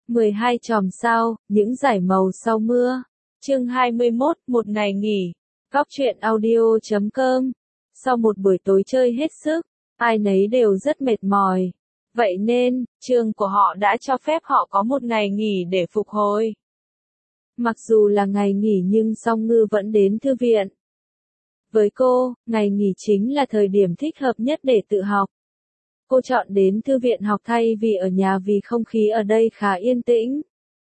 12 chòm sao, những dải màu sau mưa. Chương 21, một ngày nghỉ. Góc truyện audio.com. Sau một buổi tối chơi hết sức, ai nấy đều rất mệt mỏi. Vậy nên, trường của họ đã cho phép họ có một ngày nghỉ để phục hồi. Mặc dù là ngày nghỉ nhưng Song Ngư vẫn đến thư viện. Với cô, ngày nghỉ chính là thời điểm thích hợp nhất để tự học. Cô chọn đến thư viện học thay vì ở nhà vì không khí ở đây khá yên tĩnh.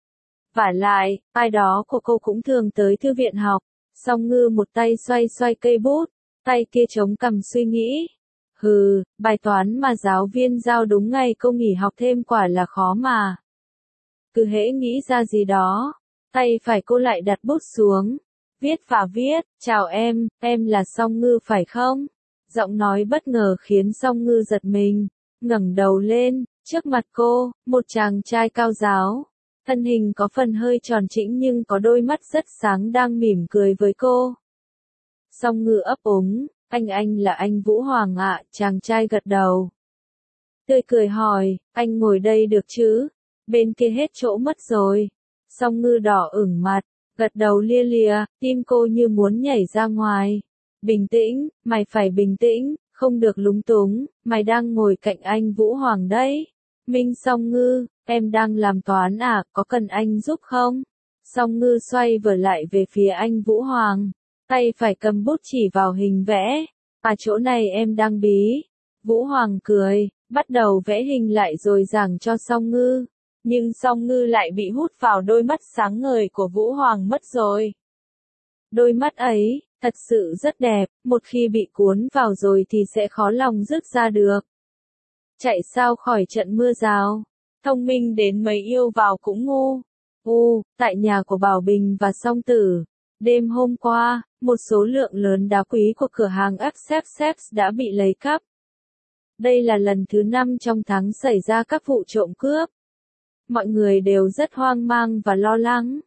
Vả lại, ai đó của cô cũng thường tới thư viện học. Song Ngư một tay xoay xoay cây bút, tay kia chống cằm suy nghĩ. Bài toán mà giáo viên giao đúng ngày cô nghỉ học thêm quả là khó mà. Cứ hễ nghĩ ra gì đó, tay phải cô lại đặt bút xuống. Viết và viết, chào em là Song Ngư phải không? Giọng nói bất ngờ khiến Song Ngư giật mình, ngẩng đầu lên, trước mặt cô, một chàng trai cao ráo. Thân hình có phần hơi tròn trĩnh nhưng có đôi mắt rất sáng đang mỉm cười với cô. Song Ngư ấp úng, anh là anh Vũ Hoàng ạ, chàng trai gật đầu. Tươi cười hỏi, anh ngồi đây được chứ? Bên kia hết chỗ mất rồi. Song Ngư đỏ ửng mặt, gật đầu lia lịa, tim cô như muốn nhảy ra ngoài. Bình tĩnh, mày phải bình tĩnh, không được lúng túng, mày đang ngồi cạnh anh Vũ Hoàng đấy. Minh Song Ngư, em đang làm toán à, có cần anh giúp không? Song Ngư xoay vở lại về phía anh Vũ Hoàng, tay phải cầm bút chỉ vào hình vẽ. À chỗ này em đang bí. Vũ Hoàng cười, bắt đầu vẽ hình lại rồi giảng cho Song Ngư. Nhưng Song Ngư lại bị hút vào đôi mắt sáng ngời của Vũ Hoàng mất rồi. Đôi mắt ấy, thật sự rất đẹp, một khi bị cuốn vào rồi thì sẽ khó lòng dứt ra được. Chạy sao khỏi trận mưa rào, thông minh đến mấy yêu vào cũng ngu. Tại nhà của Bảo Bình và Song Tử, đêm hôm qua, một số lượng lớn đá quý của cửa hàng Accept đã bị lấy cắp. Đây là lần thứ 5 trong tháng xảy ra các vụ trộm cướp. Mọi người đều rất hoang mang và lo lắng.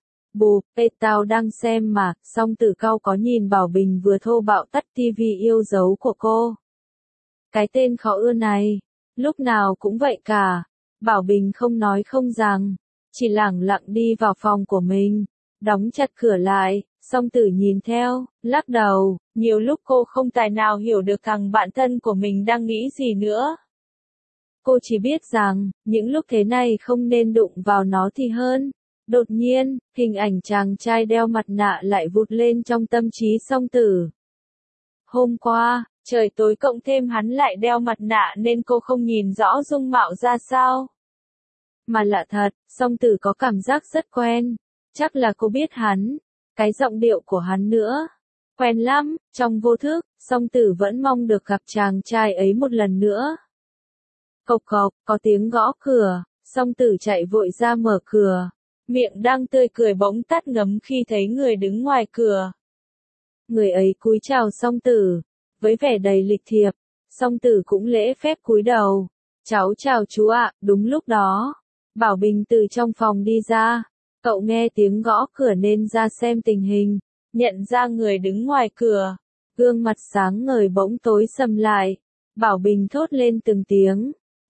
Tao đang xem mà, Song Tử cau có nhìn Bảo Bình vừa thô bạo tắt tivi yêu dấu của cô. Cái tên khó ưa này, lúc nào cũng vậy cả. Bảo Bình không nói không rằng, chỉ lẳng lặng đi vào phòng của mình, đóng chặt cửa lại. Song Tử nhìn theo, lắc đầu, nhiều lúc cô không tài nào hiểu được thằng bạn thân của mình đang nghĩ gì nữa. Cô chỉ biết rằng, những lúc thế này không nên đụng vào nó thì hơn. Đột nhiên, hình ảnh chàng trai đeo mặt nạ lại vụt lên trong tâm trí Song Tử. Hôm qua, trời tối cộng thêm hắn lại đeo mặt nạ nên cô không nhìn rõ dung mạo ra sao. Mà lạ thật, Song Tử có cảm giác rất quen. Chắc là cô biết hắn. Cái giọng điệu của hắn nữa. Quen lắm, trong vô thức, Song Tử vẫn mong được gặp chàng trai ấy một lần nữa. Cộc cộc, có tiếng gõ cửa, Song Tử chạy vội ra mở cửa. Miệng đang tươi cười bỗng tắt ngấm khi thấy người đứng ngoài cửa. Người ấy cúi chào Song Tử, với vẻ đầy lịch thiệp. Song Tử cũng lễ phép cúi đầu. Cháu chào chú ạ. Đúng lúc đó, Bảo Bình từ trong phòng đi ra. Cậu nghe tiếng gõ cửa nên ra xem tình hình, nhận ra người đứng ngoài cửa. Gương mặt sáng ngời bỗng tối sầm lại. Bảo Bình thốt lên từng tiếng.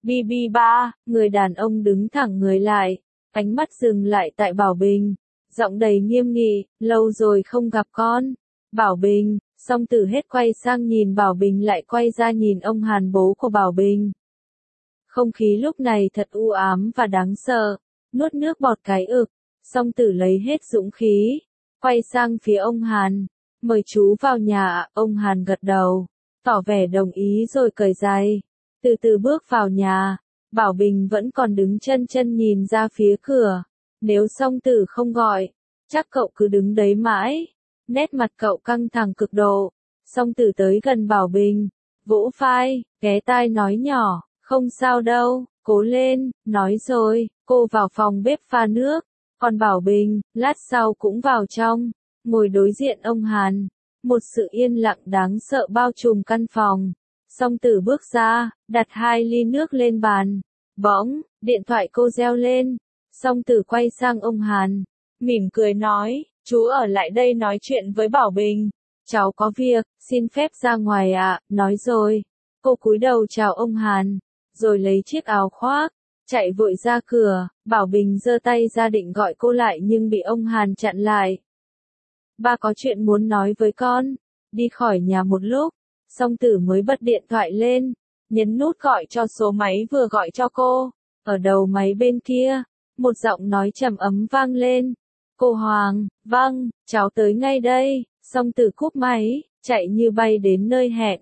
Ba, người đàn ông đứng thẳng người lại, ánh mắt dừng lại tại Bảo Bình, giọng đầy nghiêm nghị, lâu rồi không gặp con. Bảo Bình, Song Tử hết quay sang nhìn Bảo Bình lại quay ra nhìn ông Hàn bố của Bảo Bình. Không khí lúc này thật u ám và đáng sợ, nuốt nước bọt cái ực. Song Tử lấy hết dũng khí, quay sang phía ông Hàn, mời chú vào nhà ạ. Ông Hàn gật đầu, tỏ vẻ đồng ý rồi cởi giày, từ từ bước vào nhà. Bảo Bình vẫn còn đứng chân nhìn ra phía cửa, nếu Song Tử không gọi, chắc cậu cứ đứng đấy mãi. Nét mặt cậu căng thẳng cực độ. Song Tử tới gần Bảo Bình, vỗ vai, ghé tai nói nhỏ, không sao đâu, cố lên, nói rồi, cô vào phòng bếp pha nước. Còn Bảo Bình, lát sau cũng vào trong, ngồi đối diện ông Hàn. Một sự yên lặng đáng sợ bao trùm căn phòng. Song Tử bước ra, đặt 2 ly nước lên bàn. Bỗng, điện thoại cô reo lên. Song Tử quay sang ông Hàn, mỉm cười nói, chú ở lại đây nói chuyện với Bảo Bình. Cháu có việc, xin phép ra ngoài ạ. Nói rồi, cô cúi đầu chào ông Hàn, rồi lấy chiếc áo khoác, chạy vội ra cửa, Bảo Bình giơ tay ra định gọi cô lại nhưng bị ông Hàn chặn lại. Ba có chuyện muốn nói với con. Đi khỏi nhà một lúc, Song Tử mới bật điện thoại lên, nhấn nút gọi cho số máy vừa gọi cho cô. Ở đầu máy bên kia, một giọng nói trầm ấm vang lên. Cô Hoàng, vâng, cháu tới ngay đây. Song Tử cúp máy, chạy như bay đến nơi hẹn.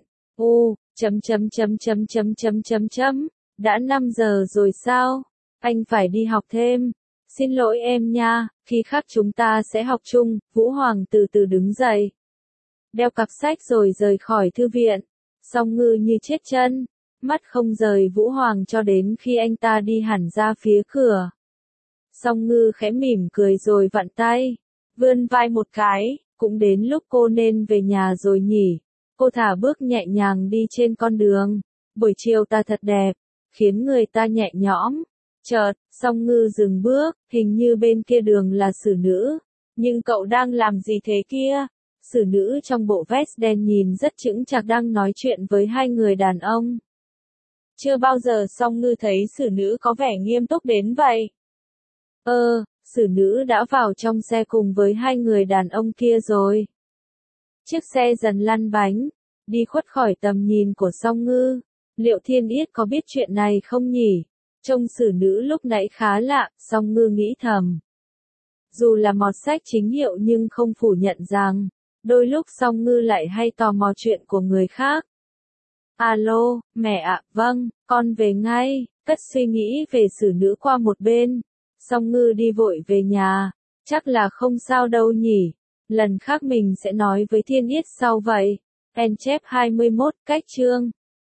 Đã 5 giờ rồi sao? Anh phải đi học thêm. Xin lỗi em nha, khi khác chúng ta sẽ học chung. Vũ Hoàng từ từ đứng dậy, đeo cặp sách rồi rời khỏi thư viện. Song Ngư như chết chân, mắt không rời Vũ Hoàng cho đến khi anh ta đi hẳn ra phía cửa. Song Ngư khẽ mỉm cười rồi vặn tay, vươn vai một cái, cũng đến lúc cô nên về nhà rồi nhỉ. Cô thả bước nhẹ nhàng đi trên con đường. Buổi chiều ta thật đẹp, khiến người ta nhẹ nhõm. Chợt, Song Ngư dừng bước, hình như bên kia đường là xử nữ. Nhưng cậu đang làm gì thế kia? Xử nữ trong bộ vest đen nhìn rất chững chạc đang nói chuyện với hai người đàn ông. Chưa bao giờ Song Ngư thấy xử nữ có vẻ nghiêm túc đến vậy. Xử nữ đã vào trong xe cùng với hai người đàn ông kia rồi. Chiếc xe dần lăn bánh, đi khuất khỏi tầm nhìn của Song Ngư. Liệu Thiên Yết có biết chuyện này không nhỉ? Trông xử nữ lúc nãy khá lạ, Song Ngư nghĩ thầm. Dù là mọt sách chính hiệu nhưng không phủ nhận rằng, đôi lúc Song Ngư lại hay tò mò chuyện của người khác. Alo, mẹ ạ, vâng, con về ngay. Cất suy nghĩ về xử nữ qua một bên. Song Ngư đi vội về nhà. Chắc là không sao đâu nhỉ. Lần khác mình sẽ nói với Thiên Yết sau vậy. En chép 21, cách chương.